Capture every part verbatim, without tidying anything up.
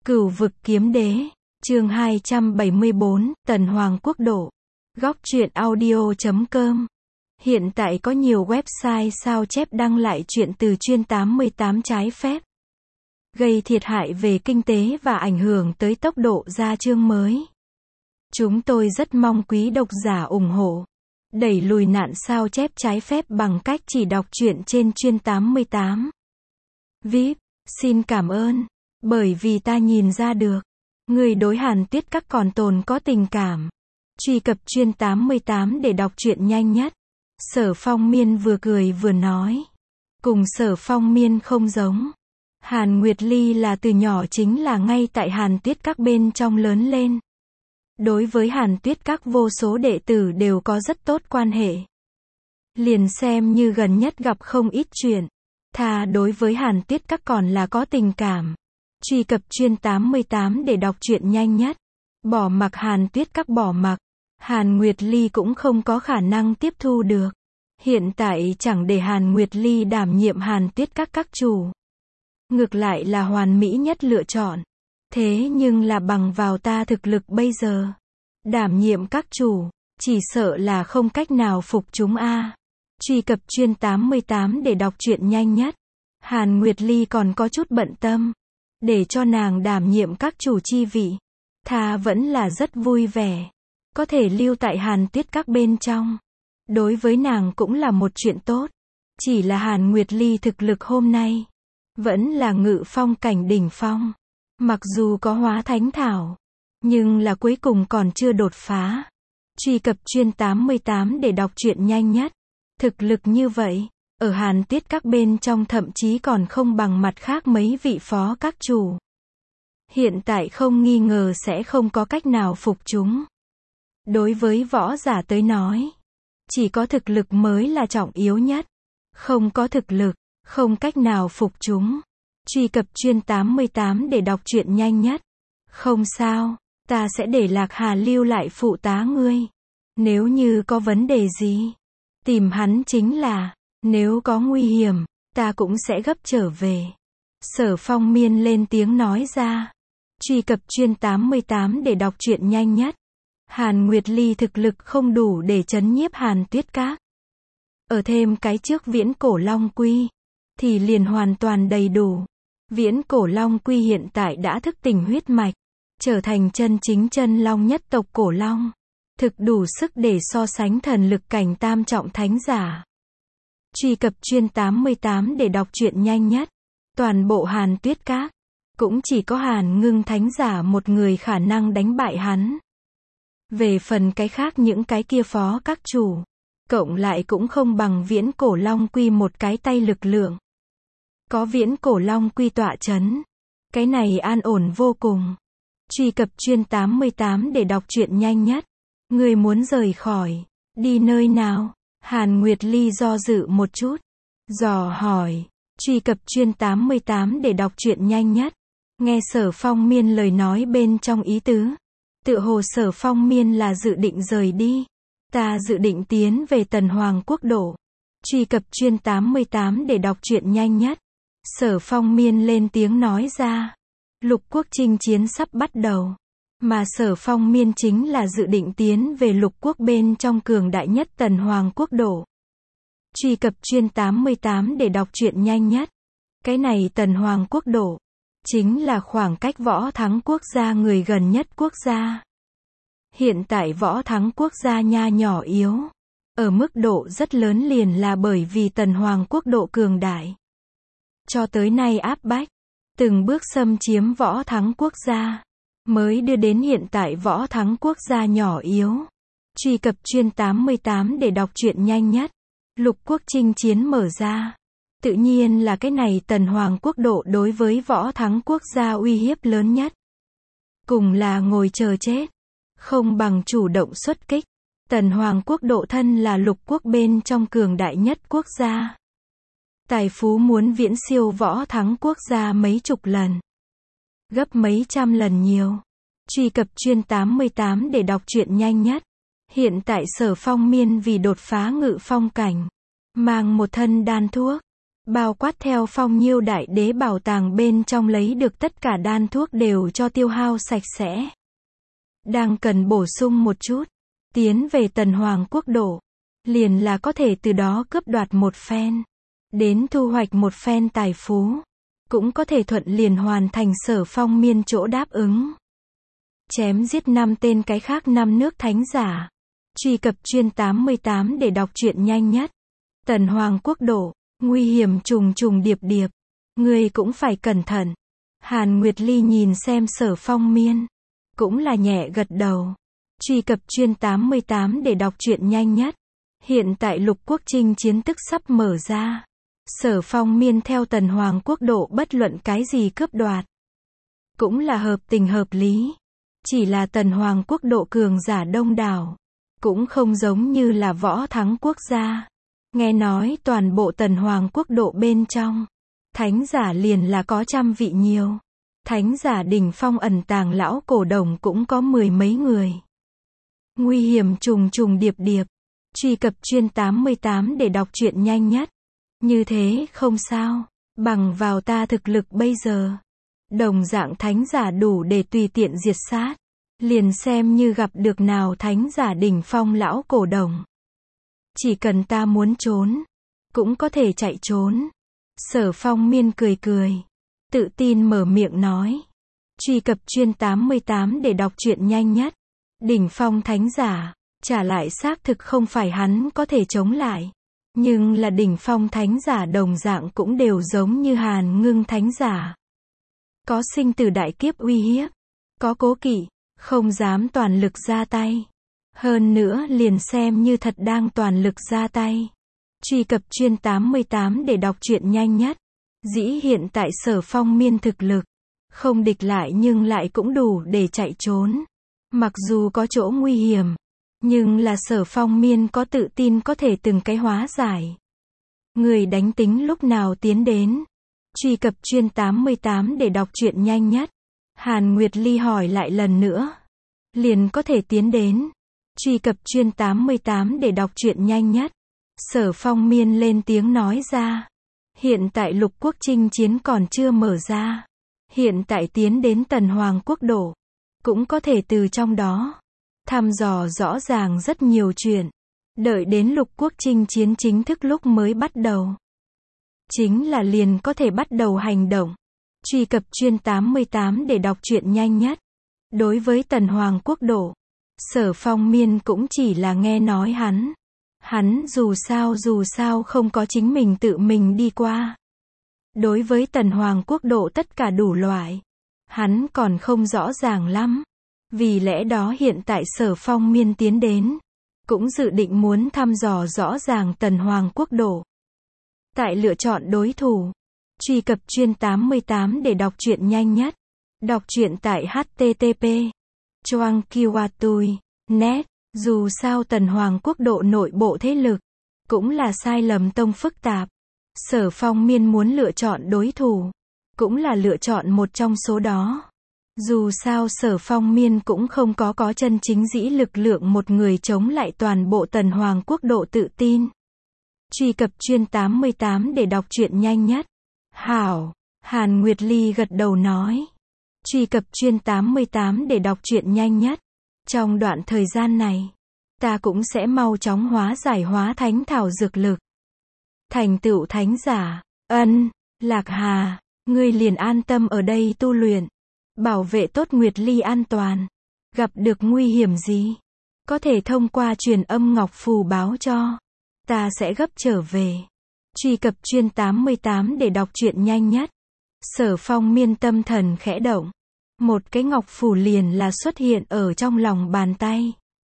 Cửu vực kiếm đế, chương hai trăm bảy mươi bốn, Tần Hoàng quốc độ. Góc truyện audio chấm com. Hiện tại có nhiều website sao chép đăng lại truyện từ chuyên tám mươi tám trái phép, gây thiệt hại về kinh tế và ảnh hưởng tới tốc độ ra chương mới. Chúng tôi rất mong quý độc giả ủng hộ, đẩy lùi nạn sao chép trái phép bằng cách chỉ đọc truyện trên chuyên tám mươi tám. vê i pê, xin cảm ơn, bởi vì ta nhìn ra được, người đối Hàn Tuyết Các còn tồn có tình cảm. Truy cập chuyên tám mươi tám để đọc truyện nhanh nhất. Sở Phong Miên vừa cười vừa nói. Cùng Sở Phong Miên không giống. Hàn Nguyệt Ly là từ nhỏ chính là ngay tại Hàn Tuyết Các bên trong lớn lên. Đối với Hàn Tuyết Các vô số đệ tử đều có rất tốt quan hệ. Liền xem như gần nhất gặp không ít chuyện. Thà đối với Hàn Tuyết Các còn là có tình cảm. Truy cập chuyên tám mươi tám để đọc truyện nhanh nhất. Bỏ mặc Hàn Tuyết Các bỏ mặc, Hàn Nguyệt Ly cũng không có khả năng tiếp thu được. Hiện tại chẳng để Hàn Nguyệt Ly đảm nhiệm Hàn Tuyết Các các chủ. Ngược lại là hoàn mỹ nhất lựa chọn. Thế nhưng là bằng vào ta thực lực bây giờ, đảm nhiệm các chủ, chỉ sợ là không cách nào phục chúng a. Truy cập chuyên tám mươi tám để đọc truyện nhanh nhất. Hàn Nguyệt Ly còn có chút bận tâm. Để cho nàng đảm nhiệm các chủ chi vị, thà vẫn là rất vui vẻ. Có thể lưu tại Hàn Tuyết Các bên trong. Đối với nàng cũng là một chuyện tốt. Chỉ là Hàn Nguyệt Ly thực lực hôm nay vẫn là ngự phong cảnh đỉnh phong. Mặc dù có hóa thánh thảo, nhưng là cuối cùng còn chưa đột phá. Truy cập chuyên tám mươi tám để đọc truyện nhanh nhất. Thực lực như vậy, ở Hàn Tuyết Các bên trong thậm chí còn không bằng mặt khác mấy vị phó các chủ. Hiện tại không nghi ngờ sẽ không có cách nào phục chúng. Đối với võ giả tới nói, chỉ có thực lực mới là trọng yếu nhất. Không có thực lực, không cách nào phục chúng. Truy cập chuyên tám mươi tám để đọc truyện nhanh nhất. Không sao, ta sẽ để Lạc Hà lưu lại phụ tá ngươi. Nếu như có vấn đề gì, tìm hắn chính là. Nếu có nguy hiểm, ta cũng sẽ gấp trở về. Sở Phong Miên lên tiếng nói ra. Truy cập chuyên tám mươi tám để đọc truyện nhanh nhất. Hàn Nguyệt Ly thực lực không đủ để trấn nhiếp Hàn Tuyết Các. Ở thêm cái trước Viễn Cổ Long Quy, thì liền hoàn toàn đầy đủ. Viễn Cổ Long Quy hiện tại đã thức tỉnh huyết mạch, trở thành chân chính chân long nhất tộc Cổ Long. Thực đủ sức để so sánh thần lực cảnh tam trọng thánh giả. Truy cập chuyên tám mươi tám để đọc truyện nhanh nhất. Toàn bộ Hàn Tuyết Các, cũng chỉ có Hàn Ngưng thánh giả một người khả năng đánh bại hắn. Về phần cái khác những cái kia phó các chủ, cộng lại cũng không bằng Viễn Cổ Long Quy một cái tay lực lượng. Có Viễn Cổ Long Quy tọa chấn, cái này an ổn vô cùng. Truy cập chuyên tám mươi tám để đọc truyện nhanh nhất. Người muốn rời khỏi, đi nơi nào? Hàn Nguyệt Ly do dự một chút, dò hỏi. Truy cập chuyên tám mươi tám để đọc truyện nhanh nhất. Nghe Sở Phong Miên lời nói bên trong ý tứ, tựa hồ Sở Phong Miên là dự định rời đi. Ta dự định tiến về Tần Hoàng quốc độ. Truy cập chuyên tám mươi tám để đọc truyện nhanh nhất. Sở Phong Miên lên tiếng nói ra. Lục quốc chinh chiến sắp bắt đầu, mà Sở Phong Miên chính là dự định tiến về lục quốc bên trong cường đại nhất Tần Hoàng quốc độ. Truy cập chuyên tám mươi tám để đọc truyện nhanh nhất. Cái này Tần Hoàng quốc độ, chính là khoảng cách Võ Thắng quốc gia người gần nhất quốc gia. Hiện tại Võ Thắng quốc gia nha nhỏ yếu, ở mức độ rất lớn liền là bởi vì Tần Hoàng quốc độ cường đại. Cho tới nay áp bách, từng bước xâm chiếm Võ Thắng quốc gia, mới đưa đến hiện tại Võ Thắng quốc gia nhỏ yếu. Truy cập chuyên tám mươi tám để đọc truyện nhanh nhất. Lục quốc chinh chiến mở ra. Tự nhiên là cái này Tần Hoàng quốc độ đối với Võ Thắng quốc gia uy hiếp lớn nhất. Cùng là ngồi chờ chết, không bằng chủ động xuất kích. Tần Hoàng quốc độ thân là lục quốc bên trong cường đại nhất quốc gia. Tài phú muốn viễn siêu Võ Thắng quốc gia mấy chục lần, gấp mấy trăm lần nhiều. Truy cập chuyên tám mươi tám để đọc truyện nhanh nhất. Hiện tại Sở Phong Miên vì đột phá ngự phong cảnh, mang một thân đan thuốc, bao quát theo Phong Nhiêu đại đế bảo tàng bên trong lấy được tất cả đan thuốc đều cho tiêu hao sạch sẽ. Đang cần bổ sung một chút, tiến về Tần Hoàng quốc độ, liền là có thể từ đó cướp đoạt một phen, đến thu hoạch một phen tài phú, cũng có thể thuận liền hoàn thành Sở Phong Miên chỗ đáp ứng. Chém giết năm tên cái khác năm nước thánh giả. Truy cập chuyên tám mươi tám để đọc truyện nhanh nhất. Tần Hoàng quốc độ, nguy hiểm trùng trùng điệp điệp, ngươi cũng phải cẩn thận. Hàn Nguyệt Ly nhìn xem Sở Phong Miên, cũng là nhẹ gật đầu. Truy cập chuyên tám mươi tám để đọc truyện nhanh nhất. Hiện tại lục quốc chinh chiến tức sắp mở ra. Sở Phong Miên theo Tần Hoàng quốc độ bất luận cái gì cướp đoạt, cũng là hợp tình hợp lý. Chỉ là Tần Hoàng quốc độ cường giả đông đảo, cũng không giống như là võ thắng quốc gia. Nghe nói toàn bộ Tần Hoàng quốc độ bên trong, thánh giả liền là có trăm vị nhiều. Thánh giả đỉnh phong ẩn tàng lão cổ đồng cũng có mười mấy người. Nguy hiểm trùng trùng điệp điệp. Truy cập chuyên tám mươi tám để đọc truyện nhanh nhất. Như thế không sao, bằng vào ta thực lực bây giờ, đồng dạng thánh giả đủ để tùy tiện diệt sát. Liền xem như gặp được nào thánh giả đỉnh phong lão cổ đồng, chỉ cần ta muốn trốn, cũng có thể chạy trốn. Sở Phong Miên cười cười, tự tin mở miệng nói. Truy cập chuyên tám mươi tám để đọc truyện nhanh nhất. Đỉnh phong thánh giả, trả lại xác thực không phải hắn có thể chống lại. Nhưng là đỉnh phong thánh giả đồng dạng cũng đều giống như Hàn Ngưng thánh giả. Có sinh tử đại kiếp uy hiếp, có cố kỵ, không dám toàn lực ra tay. Hơn nữa liền xem như thật đang toàn lực ra tay. Truy cập chuyên tám mươi tám để đọc truyện nhanh nhất. Dĩ hiện tại Sở Phong Miên thực lực, không địch lại nhưng lại cũng đủ để chạy trốn. Mặc dù có chỗ nguy hiểm, nhưng là Sở Phong Miên có tự tin có thể từng cái hóa giải. Người đánh tính lúc nào tiến đến. Truy cập chuyên tám mươi tám để đọc truyện nhanh nhất. Hàn Nguyệt Ly hỏi lại lần nữa. Liền có thể tiến đến. Truy cập chuyên tám mươi tám để đọc truyện nhanh nhất. Sở Phong Miên lên tiếng nói ra. Hiện tại lục quốc chinh chiến còn chưa mở ra. Hiện tại tiến đến Tần Hoàng quốc độ, cũng có thể từ trong đó thăm dò rõ ràng rất nhiều chuyện. Đợi đến lục quốc chinh chiến chính thức lúc mới bắt đầu, chính là liền có thể bắt đầu hành động. Truy cập chuyên tám mươi tám để đọc truyện nhanh nhất. Đối với Tần Hoàng quốc độ, Sở Phong Miên cũng chỉ là nghe nói hắn. Hắn dù sao dù sao không có chính mình tự mình đi qua. Đối với Tần Hoàng quốc độ tất cả đủ loại, hắn còn không rõ ràng lắm. Vì lẽ đó hiện tại Sở Phong Miên tiến đến, cũng dự định muốn thăm dò rõ ràng Tần Hoàng quốc độ. Tại lựa chọn đối thủ, truy cập chuyên tám mươi tám để đọc truyện nhanh nhất. Đọc truyện tại h t t p choang kiwatui net. Dù sao Tần Hoàng quốc độ nội bộ thế lực, cũng là sai lầm tông phức tạp. Sở Phong Miên muốn lựa chọn đối thủ, cũng là lựa chọn một trong số đó. Dù sao Sở Phong Miên cũng không có có chân chính dĩ lực lượng một người chống lại toàn bộ Tần Hoàng quốc độ tự tin. Truy cập chuyên tám mươi tám để đọc truyện nhanh nhất. Hảo, Hàn Nguyệt Ly gật đầu nói. Truy cập chuyên tám mươi tám để đọc truyện nhanh nhất. Trong đoạn thời gian này, ta cũng sẽ mau chóng hóa giải hóa thánh thảo dược lực. Thành tựu thánh giả, ân, Lạc Hà, ngươi liền an tâm ở đây tu luyện. Bảo vệ tốt Nguyệt Ly an toàn. Gặp được nguy hiểm gì, có thể thông qua truyền âm ngọc phù báo cho. Ta sẽ gấp trở về. Truy cập chuyên tám mươi tám để đọc truyện nhanh nhất. Sở Phong Miên tâm thần khẽ động. Một cái ngọc phù liền là xuất hiện ở trong lòng bàn tay.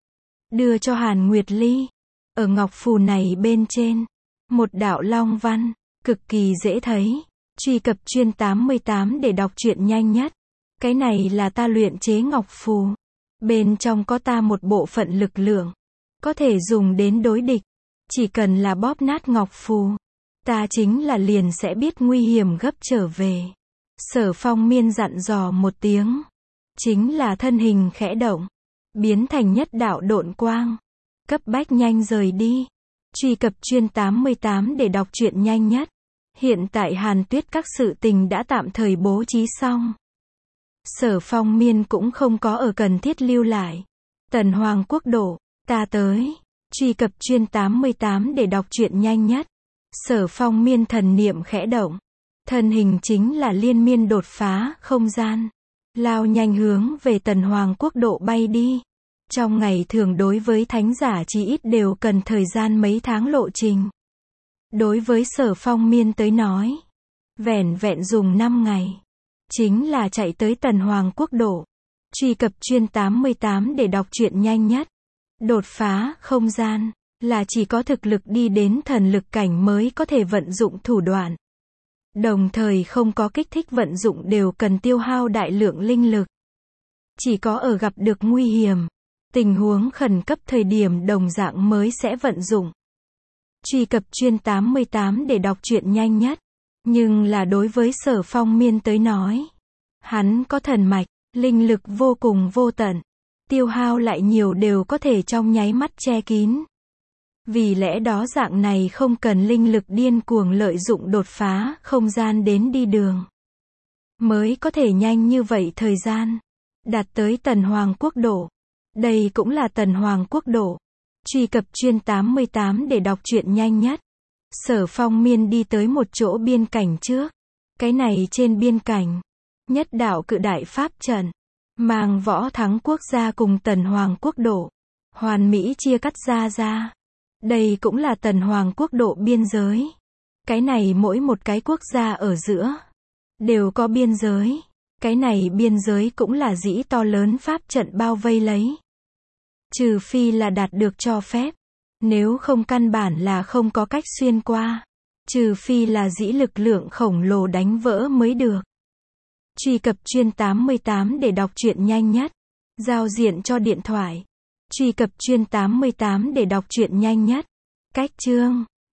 Đưa cho Hàn Nguyệt Ly. Ở ngọc phù này bên trên, một đạo long văn, cực kỳ dễ thấy. Truy cập chuyên tám mươi tám để đọc truyện nhanh nhất. Cái này là ta luyện chế ngọc phù. Bên trong có ta một bộ phận lực lượng, có thể dùng đến đối địch. Chỉ cần là bóp nát ngọc phù, ta chính là liền sẽ biết nguy hiểm gấp trở về. Sở Phong Miên dặn dò một tiếng, chính là thân hình khẽ động, biến thành nhất đạo độn quang, cấp bách nhanh rời đi. Truy cập chuyên tám mươi tám để đọc truyện nhanh nhất. Hiện tại Hàn Tuyết các sự tình đã tạm thời bố trí xong. Sở Phong Miên cũng không có ở cần thiết lưu lại. Tần Hoàng Quốc độ, ta tới. Truy cập chuyên tám mươi tám để đọc truyện nhanh nhất. Sở Phong Miên thần niệm khẽ động. Thân hình chính là liên miên đột phá không gian. Lao nhanh hướng về Tần Hoàng Quốc độ bay đi. Trong ngày thường đối với thánh giả chí ít đều cần thời gian mấy tháng lộ trình. Đối với Sở Phong Miên tới nói, vẻn vẹn dùng năm ngày, chính là chạy tới Tần Hoàng Quốc độ. Truy cập chuyên tám mươi tám để đọc truyện nhanh nhất. Đột phá không gian, là chỉ có thực lực đi đến thần lực cảnh mới có thể vận dụng thủ đoạn. Đồng thời không có kích thích vận dụng đều cần tiêu hao đại lượng linh lực. Chỉ có ở gặp được nguy hiểm, tình huống khẩn cấp thời điểm đồng dạng mới sẽ vận dụng. Truy cập chuyên tám mươi tám để đọc truyện nhanh nhất. Nhưng là đối với Sở Phong Miên tới nói, hắn có thần mạch, linh lực vô cùng vô tận. Tiêu hao lại nhiều đều có thể trong nháy mắt che kín. Vì lẽ đó dạng này không cần linh lực điên cuồng lợi dụng đột phá không gian đến đi đường. Mới có thể nhanh như vậy thời gian. Đạt tới Tần Hoàng Quốc độ. Đây cũng là Tần Hoàng Quốc độ. Truy cập chuyên tám mươi tám để đọc truyện nhanh nhất. Sở Phong Miên đi tới một chỗ biên cảnh trước. Cái này trên biên cảnh, nhất đạo cự đại pháp trận, mang Võ Thắng Quốc gia cùng Tần Hoàng Quốc độ, hoàn mỹ chia cắt ra ra. Đây cũng là Tần Hoàng Quốc độ biên giới. Cái này mỗi một cái quốc gia ở giữa, đều có biên giới. Cái này biên giới cũng là dĩ to lớn pháp trận bao vây lấy. Trừ phi là đạt được cho phép. Nếu không căn bản là không có cách xuyên qua. Trừ phi là dĩ lực lượng khổng lồ đánh vỡ mới được. Truy cập chuyên tám mươi tám để đọc truyện nhanh nhất. Giao diện cho điện thoại. Truy cập chuyên tám mươi tám để đọc truyện nhanh nhất. Cách chương